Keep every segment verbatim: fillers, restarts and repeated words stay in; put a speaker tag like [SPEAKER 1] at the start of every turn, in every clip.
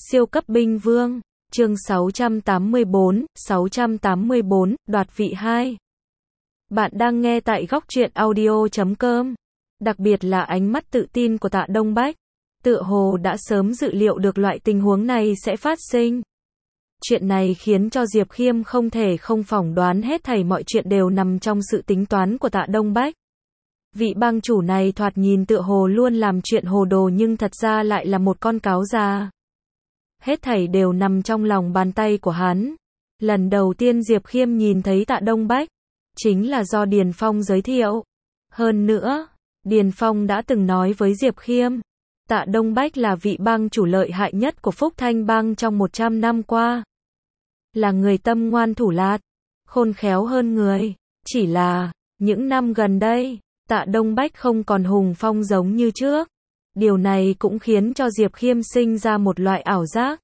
[SPEAKER 1] Siêu cấp binh vương, chương sáu trăm tám mươi bốn, sáu trăm tám mươi bốn, đoạt vị hai. Bạn đang nghe tại góc truyện audio chấm com. Đặc biệt là ánh mắt tự tin của Tạ Đông Bách, tựa hồ đã sớm dự liệu được loại tình huống này sẽ phát sinh. Chuyện này khiến cho Diệp Khiêm không thể không phỏng đoán hết thảy mọi chuyện đều nằm trong sự tính toán của Tạ Đông Bách. Vị bang chủ này thoạt nhìn tựa hồ luôn làm chuyện hồ đồ nhưng thật ra lại là một con cáo già. Hết thảy đều nằm trong lòng bàn tay của hắn. Lần đầu tiên Diệp Khiêm nhìn thấy Tạ Đông Bách, chính là do Điền Phong giới thiệu. Hơn nữa, Điền Phong đã từng nói với Diệp Khiêm, Tạ Đông Bách là vị bang chủ lợi hại nhất của Phúc Thanh bang trong một trăm năm qua. Là người tâm ngoan thủ lạt, khôn khéo hơn người. Chỉ là, những năm gần đây, Tạ Đông Bách không còn hùng phong giống như trước. Điều này cũng khiến cho Diệp Khiêm sinh ra một loại ảo giác.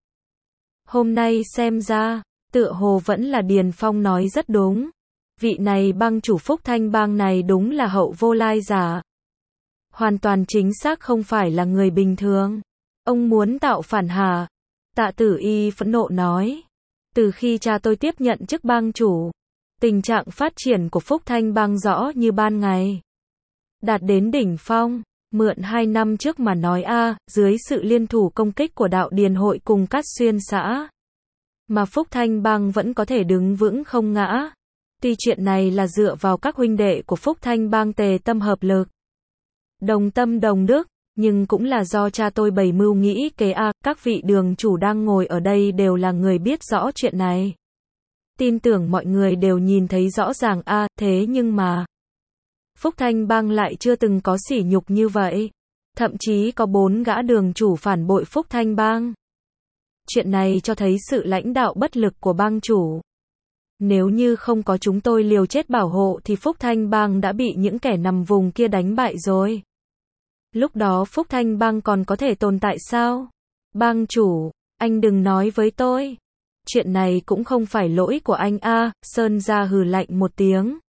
[SPEAKER 1] Hôm nay xem ra, tựa hồ vẫn là Điền Phong nói rất đúng. Vị này bang chủ Phúc Thanh bang này đúng là hậu vô lai giả. Hoàn toàn chính xác không phải là người bình thường. Ông muốn tạo phản hả? Tạ Tử Y phẫn nộ nói. Từ khi cha tôi tiếp nhận chức bang chủ, tình trạng phát triển của Phúc Thanh bang rõ như ban ngày. Đạt đến đỉnh phong. Mượn hai năm trước mà nói a, dưới sự liên thủ công kích của đạo Điền hội cùng Cát Xuyên xã, mà Phúc Thanh bang vẫn có thể đứng vững không ngã. Tuy chuyện này là dựa vào các huynh đệ của Phúc Thanh bang tề tâm hợp lực, đồng tâm đồng đức, nhưng cũng là do cha tôi bày mưu nghĩ kế a, các vị đường chủ đang ngồi ở đây đều là người biết rõ chuyện này. Tin tưởng mọi người đều nhìn thấy rõ ràng a, thế nhưng mà Phúc Thanh bang lại chưa từng có sỉ nhục như vậy. Thậm chí có bốn gã đường chủ phản bội Phúc Thanh bang. Chuyện này cho thấy sự lãnh đạo bất lực của bang chủ. Nếu như không có chúng tôi liều chết bảo hộ thì Phúc Thanh bang đã bị những kẻ nằm vùng kia đánh bại rồi. Lúc đó Phúc Thanh bang còn có thể tồn tại sao? Bang chủ, anh đừng nói với tôi. Chuyện này cũng không phải lỗi của anh a, Sơn Gia hừ lạnh một tiếng.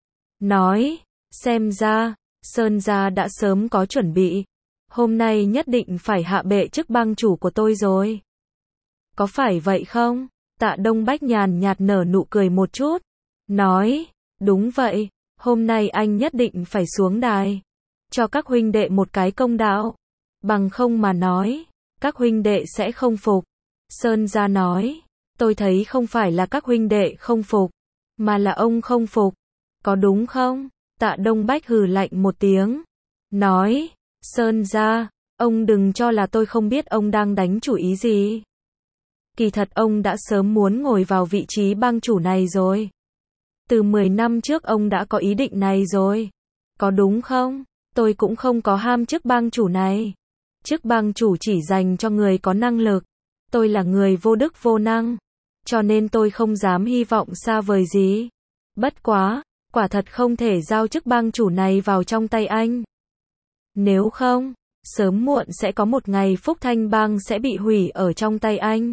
[SPEAKER 1] Nói. Xem ra, Sơn Gia đã sớm có chuẩn bị. Hôm nay nhất định phải hạ bệ chức bang chủ của tôi rồi. Có phải vậy không? Tạ Đông Bách nhàn nhạt nở nụ cười một chút. Nói, đúng vậy, hôm nay anh nhất định phải xuống đài. Cho các huynh đệ một cái công đạo. Bằng không mà nói, các huynh đệ sẽ không phục. Sơn Gia nói, tôi thấy không phải là các huynh đệ không phục, mà là ông không phục. Có đúng không? Tạ Đông Bách hừ lạnh một tiếng. Nói, Sơn Gia, ông đừng cho là tôi không biết ông đang đánh chủ ý gì. Kỳ thật ông đã sớm muốn ngồi vào vị trí bang chủ này rồi. Từ mười năm trước ông đã có ý định này rồi. Có đúng không? Tôi cũng không có ham chức bang chủ này. Chức bang chủ chỉ dành cho người có năng lực. Tôi là người vô đức vô năng. Cho nên tôi không dám hy vọng xa vời gì. Bất quá. Quả thật không thể giao chức bang chủ này vào trong tay anh. Nếu không, sớm muộn sẽ có một ngày Phúc Thanh bang sẽ bị hủy ở trong tay anh.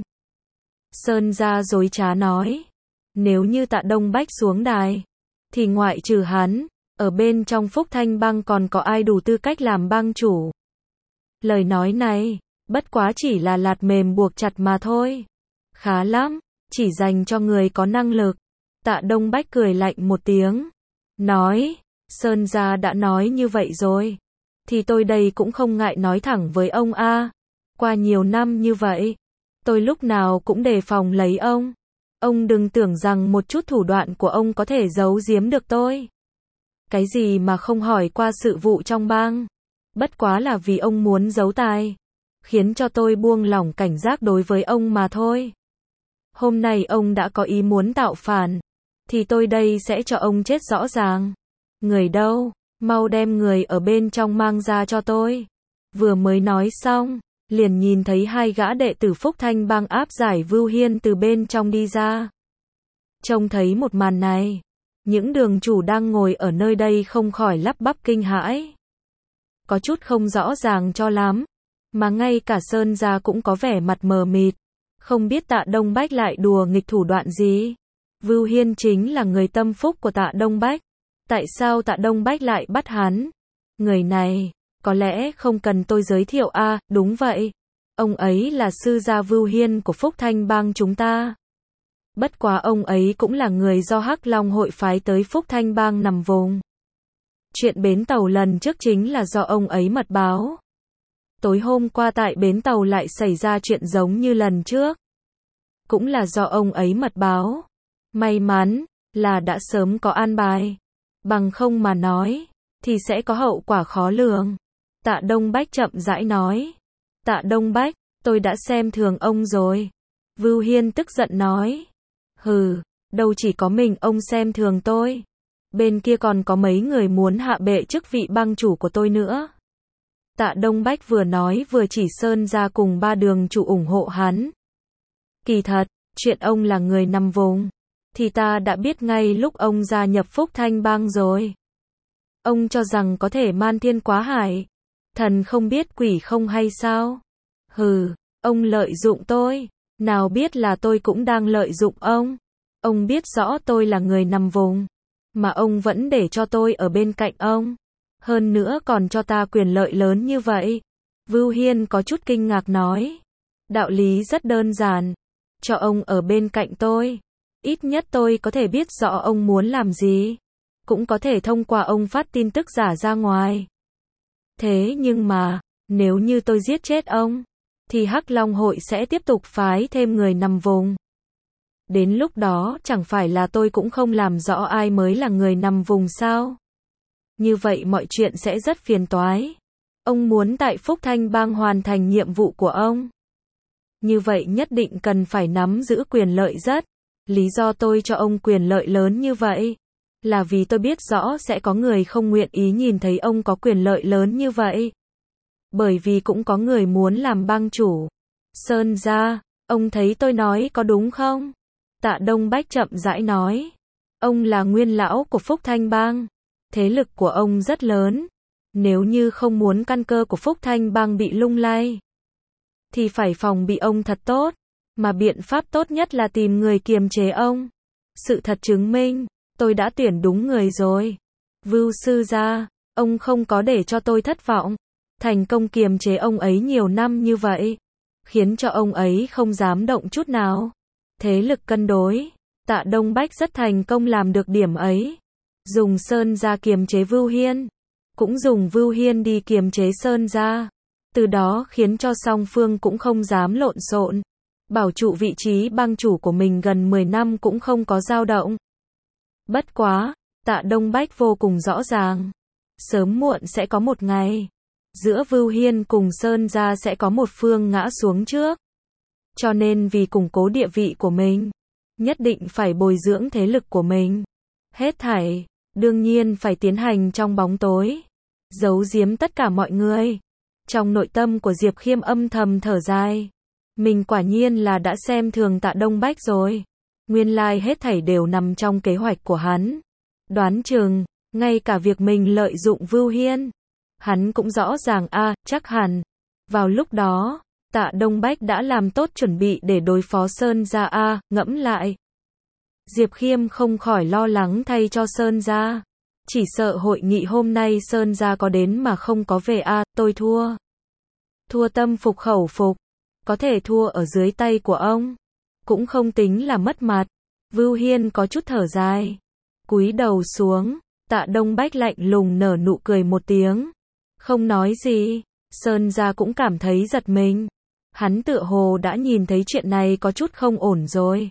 [SPEAKER 1] Sơn Gia dối trá nói. Nếu như Tạ Đông Bách xuống đài, thì ngoại trừ hắn, ở bên trong Phúc Thanh bang còn có ai đủ tư cách làm bang chủ. Lời nói này, bất quá chỉ là lạt mềm buộc chặt mà thôi. Khá lắm, chỉ dành cho người có năng lực. Tạ Đông Bách cười lạnh một tiếng. Nói, Sơn Gia đã nói như vậy rồi. Thì tôi đây cũng không ngại nói thẳng với ông a. Qua nhiều năm như vậy, tôi lúc nào cũng đề phòng lấy ông. Ông đừng tưởng rằng một chút thủ đoạn của ông có thể giấu giếm được tôi. Cái gì mà không hỏi qua sự vụ trong bang. Bất quá là vì ông muốn giấu tài, khiến cho tôi buông lỏng cảnh giác đối với ông mà thôi. Hôm nay ông đã có ý muốn tạo phản, thì tôi đây sẽ cho ông chết rõ ràng. Người đâu? Mau đem người ở bên trong mang ra cho tôi. Vừa mới nói xong, liền nhìn thấy hai gã đệ tử Phúc Thanh bang áp giải Vưu Hiên từ bên trong đi ra. Trông thấy một màn này, những đường chủ đang ngồi ở nơi đây không khỏi lắp bắp kinh hãi. Có chút không rõ ràng cho lắm, mà ngay cả Sơn Gia cũng có vẻ mặt mờ mịt. Không biết Tạ Đông Bách lại đùa nghịch thủ đoạn gì. Vưu Hiên chính là người tâm phúc của Tạ Đông Bách. Tại sao Tạ Đông Bách lại bắt hắn? Người này, có lẽ không cần tôi giới thiệu a, à, đúng vậy. Ông ấy là sư gia Vưu Hiên của Phúc Thanh Bang chúng ta. Bất quá ông ấy cũng là người do Hắc Long hội phái tới Phúc Thanh Bang nằm vùng. Chuyện bến tàu lần trước chính là do ông ấy mật báo. Tối hôm qua tại bến tàu lại xảy ra chuyện giống như lần trước. Cũng là do ông ấy mật báo. May mắn là đã sớm có an bài. Bằng không mà nói, thì sẽ có hậu quả khó lường. Tạ Đông Bách chậm rãi nói. Tạ Đông Bách, tôi đã xem thường ông rồi. Vưu Hiên tức giận nói. Hừ, đâu chỉ có mình ông xem thường tôi. Bên kia còn có mấy người muốn hạ bệ chức vị bang chủ của tôi nữa. Tạ Đông Bách vừa nói vừa chỉ Sơn ra cùng ba đường chủ ủng hộ hắn. Kỳ thật, chuyện ông là người nằm vùng, thì ta đã biết ngay lúc ông gia nhập Phúc Thanh Bang rồi. Ông cho rằng có thể man thiên quá hải. Thần không biết quỷ không hay sao? Hừ, ông lợi dụng tôi. Nào biết là tôi cũng đang lợi dụng ông. Ông biết rõ tôi là người nằm vùng, mà ông vẫn để cho tôi ở bên cạnh ông. Hơn nữa còn cho ta quyền lợi lớn như vậy. Vưu Hiên có chút kinh ngạc nói. Đạo lý rất đơn giản. Cho ông ở bên cạnh tôi. Ít nhất tôi có thể biết rõ ông muốn làm gì. Cũng có thể thông qua ông phát tin tức giả ra ngoài. Thế nhưng mà, nếu như tôi giết chết ông, thì Hắc Long hội sẽ tiếp tục phái thêm người nằm vùng. Đến lúc đó chẳng phải là tôi cũng không làm rõ ai mới là người nằm vùng sao? Như vậy mọi chuyện sẽ rất phiền toái. Ông muốn tại Phúc Thanh Bang hoàn thành nhiệm vụ của ông. Như vậy nhất định cần phải nắm giữ quyền lợi rất. Lý do tôi cho ông quyền lợi lớn như vậy, là vì tôi biết rõ sẽ có người không nguyện ý nhìn thấy ông có quyền lợi lớn như vậy. Bởi vì cũng có người muốn làm bang chủ. Sơn gia, ông thấy tôi nói có đúng không? Tạ Đông Bách chậm rãi nói. Ông là nguyên lão của Phúc Thanh Bang. Thế lực của ông rất lớn. Nếu như không muốn căn cơ của Phúc Thanh Bang bị lung lay, thì phải phòng bị ông thật tốt. Mà biện pháp tốt nhất là tìm người kiềm chế ông. Sự thật chứng minh, tôi đã tuyển đúng người rồi. Vưu sư gia, ông không có để cho tôi thất vọng. Thành công kiềm chế ông ấy nhiều năm như vậy, khiến cho ông ấy không dám động chút nào. Thế lực cân đối, Tạ Đông Bách rất thành công làm được điểm ấy. Dùng Sơn gia kiềm chế Vưu Hiên, cũng dùng Vưu Hiên đi kiềm chế Sơn gia. Từ đó khiến cho song phương cũng không dám lộn xộn. Bảo trụ vị trí bang chủ của mình gần mười năm cũng không có dao động. Bất quá, Tạ Đông Bách vô cùng rõ ràng. Sớm muộn sẽ có một ngày, giữa Vưu Hiên cùng Sơn gia sẽ có một phương ngã xuống trước. Cho nên vì củng cố địa vị của mình, nhất định phải bồi dưỡng thế lực của mình. Hết thảy, đương nhiên phải tiến hành trong bóng tối. Giấu giếm tất cả mọi người. Trong nội tâm của Diệp Khiêm âm thầm thở dài. Mình quả nhiên là đã xem thường Tạ Đông Bách rồi. Nguyên lai hết thảy đều nằm trong kế hoạch của hắn. Đoán chừng, ngay cả việc mình lợi dụng Vưu Hiên, hắn cũng rõ ràng a, à, chắc hẳn. Vào lúc đó, Tạ Đông Bách đã làm tốt chuẩn bị để đối phó Sơn gia a, à, ngẫm lại. Diệp Khiêm không khỏi lo lắng thay cho Sơn gia. Chỉ sợ hội nghị hôm nay Sơn gia có đến mà không có về a, à, tôi thua. Thua tâm phục khẩu phục. Có thể thua ở dưới tay của ông, cũng không tính là mất mặt. Vưu Hiên có chút thở dài, cúi đầu xuống. Tạ Đông Bách lạnh lùng nở nụ cười một tiếng, không nói gì. Sơn gia cũng cảm thấy giật mình. Hắn tựa hồ đã nhìn thấy chuyện này có chút không ổn rồi.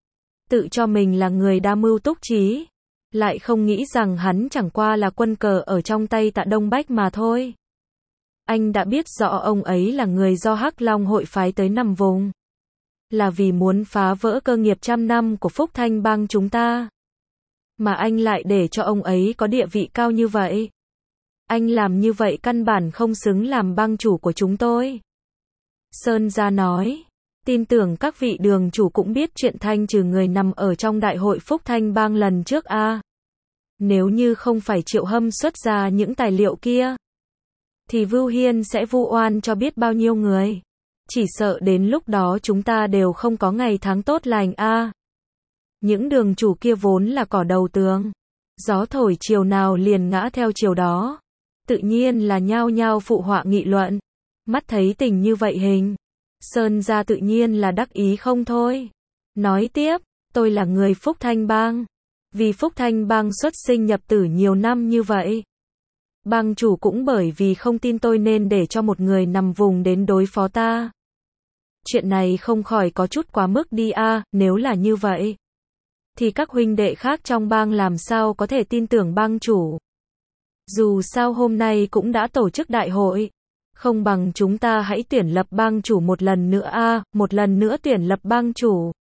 [SPEAKER 1] Tự cho mình là người đa mưu túc trí, lại không nghĩ rằng hắn chẳng qua là quân cờ ở trong tay Tạ Đông Bách mà thôi. Anh đã biết rõ ông ấy là người do Hắc Long hội phái tới nằm vùng, là vì muốn phá vỡ cơ nghiệp trăm năm của Phúc Thanh Bang chúng ta. Mà anh lại để cho ông ấy có địa vị cao như vậy. Anh làm như vậy căn bản không xứng làm bang chủ của chúng tôi. Sơn gia nói, tin tưởng các vị đường chủ cũng biết chuyện thanh trừ người nằm ở trong đại hội Phúc Thanh Bang lần trước a. À. Nếu như không phải Triệu Hâm xuất ra những tài liệu kia, thì Vưu Hiên sẽ vu oan cho biết bao nhiêu người. Chỉ sợ đến lúc đó chúng ta đều không có ngày tháng tốt lành a. À. Những đường chủ kia vốn là cỏ đầu tường, gió thổi chiều nào liền ngã theo chiều đó. Tự nhiên là nhao nhao phụ họa nghị luận. Mắt thấy tình như vậy hình, Sơn gia tự nhiên là đắc ý không thôi. Nói tiếp, tôi là người Phúc Thanh Bang. Vì Phúc Thanh Bang xuất sinh nhập tử nhiều năm như vậy. Bang chủ cũng bởi vì không tin tôi nên để cho một người nằm vùng đến đối phó ta. Chuyện này không khỏi có chút quá mức đi a, à, nếu là như vậy. Thì các huynh đệ khác trong bang làm sao có thể tin tưởng bang chủ. Dù sao hôm nay cũng đã tổ chức đại hội. Không bằng chúng ta hãy tuyển lập bang chủ một lần nữa a, à, một lần nữa tuyển lập bang chủ.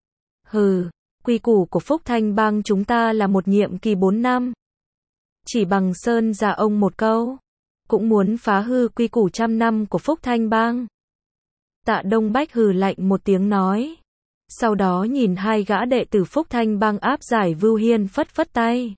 [SPEAKER 1] Hừ, quy củ của Phúc Thanh Bang chúng ta là một nhiệm kỳ bốn năm. Chỉ bằng Sơn gia ông một câu, cũng muốn phá hư quy củ trăm năm của Phúc Thanh Bang. Tạ Đông Bách hừ lạnh một tiếng nói. Sau đó nhìn hai gã đệ tử Phúc Thanh Bang áp giải Vưu Hiên phất phất tay.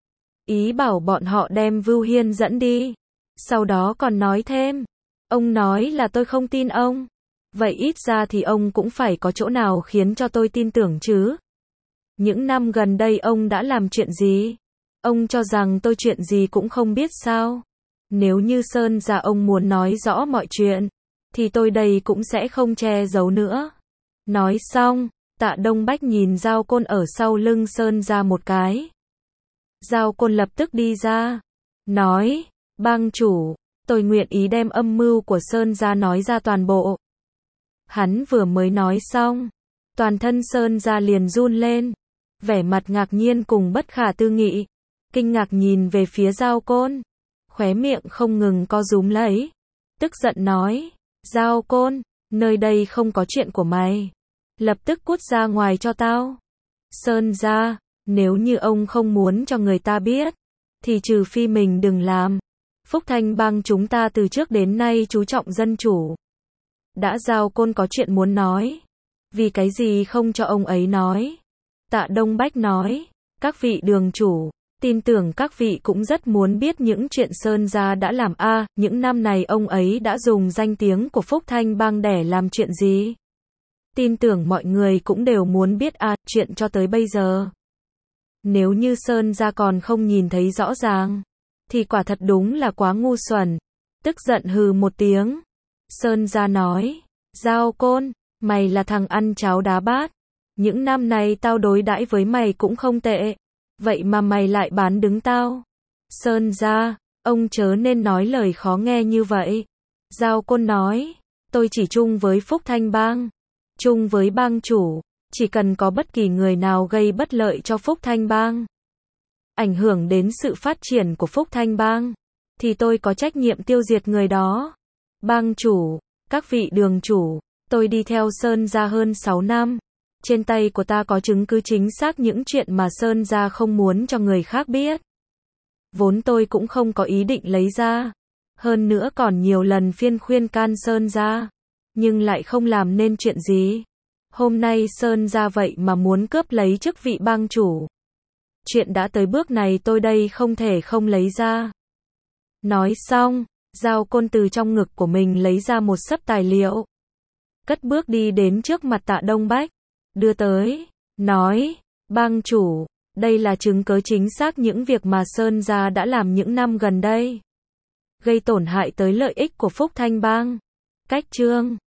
[SPEAKER 1] Ý bảo bọn họ đem Vưu Hiên dẫn đi. Sau đó còn nói thêm. Ông nói là tôi không tin ông. Vậy ít ra thì ông cũng phải có chỗ nào khiến cho tôi tin tưởng chứ. Những năm gần đây ông đã làm chuyện gì? Ông cho rằng tôi chuyện gì cũng không biết sao? Nếu như Sơn gia ông muốn nói rõ mọi chuyện, thì tôi đây cũng sẽ không che giấu nữa. Nói xong, Tạ Đông Bách nhìn Giao Côn ở sau lưng Sơn gia một cái. Giao Côn lập tức đi ra, nói, bang chủ, tôi nguyện ý đem âm mưu của Sơn gia nói ra toàn bộ. Hắn vừa mới nói xong, toàn thân Sơn gia liền run lên, vẻ mặt ngạc nhiên cùng bất khả tư nghị, kinh ngạc nhìn về phía Giao Côn, khóe miệng không ngừng co rúm lấy, tức giận nói, Giao Côn, nơi đây không có chuyện của mày, lập tức cút ra ngoài cho tao. Sơn gia, nếu như ông không muốn cho người ta biết, thì trừ phi mình đừng làm. Phúc Thanh Bang chúng ta từ trước đến nay chú trọng dân chủ. Đã Giao Côn có chuyện muốn nói, vì cái gì không cho ông ấy nói? Tạ Đông Bách nói, các vị đường chủ, tin tưởng các vị cũng rất muốn biết những chuyện Sơn gia đã làm a, à, những năm này ông ấy đã dùng danh tiếng của Phúc Thanh Bang để làm chuyện gì? Tin tưởng mọi người cũng đều muốn biết a, à, chuyện cho tới bây giờ. Nếu như Sơn gia còn không nhìn thấy rõ ràng, thì quả thật đúng là quá ngu xuẩn. Tức giận hừ một tiếng. Sơn gia nói, Giao Côn, mày là thằng ăn cháo đá bát. Những năm này tao đối đãi với mày cũng không tệ. Vậy mà mày lại bán đứng tao. Sơn gia, ông chớ nên nói lời khó nghe như vậy. Giao Côn nói, tôi chỉ chung với Phúc Thanh Bang. Chung với bang chủ. Chỉ cần có bất kỳ người nào gây bất lợi cho Phúc Thanh Bang, ảnh hưởng đến sự phát triển của Phúc Thanh Bang, thì tôi có trách nhiệm tiêu diệt người đó. Bang chủ, các vị đường chủ, tôi đi theo Sơn gia hơn sáu năm. Trên tay của ta có chứng cứ chính xác những chuyện mà Sơn gia không muốn cho người khác biết. Vốn tôi cũng không có ý định lấy ra. Hơn nữa còn nhiều lần phiên khuyên can Sơn gia, nhưng lại không làm nên chuyện gì. Hôm nay Sơn gia vậy mà muốn cướp lấy chức vị bang chủ. Chuyện đã tới bước này tôi đây không thể không lấy ra. Nói xong, Giao Côn từ trong ngực của mình lấy ra một xấp tài liệu. Cất bước đi đến trước mặt Tạ Đông Bách. Đưa tới, nói, bang chủ, đây là chứng cứ chính xác những việc mà Sơn gia đã làm những năm gần đây. Gây tổn hại tới lợi ích của Phúc Thanh Bang. Cách chương